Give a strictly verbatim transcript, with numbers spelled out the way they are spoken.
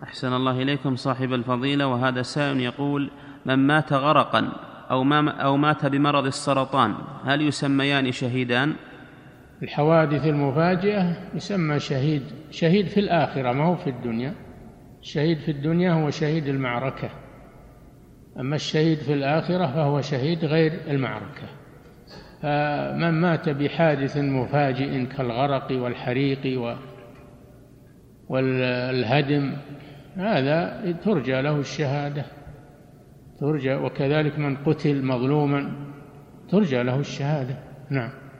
أحسن الله إليكم صاحب الفضيلة. وهذا سائل يقول: من مات غرقا أو, ما أو مات بمرض السرطان هل يسميان شهيدان؟ الحوادث المفاجئة يسمى شهيد، شهيد في الآخرة ما هو في الدنيا. الشهيد في الدنيا هو شهيد المعركة، أما الشهيد في الآخرة فهو شهيد غير المعركة. فمن مات بحادث مفاجئ كالغرق والحريق والهدم هذا ترجى له الشهادة، ترجى. وكذلك من قتل مظلوما ترجى له الشهادة. نعم.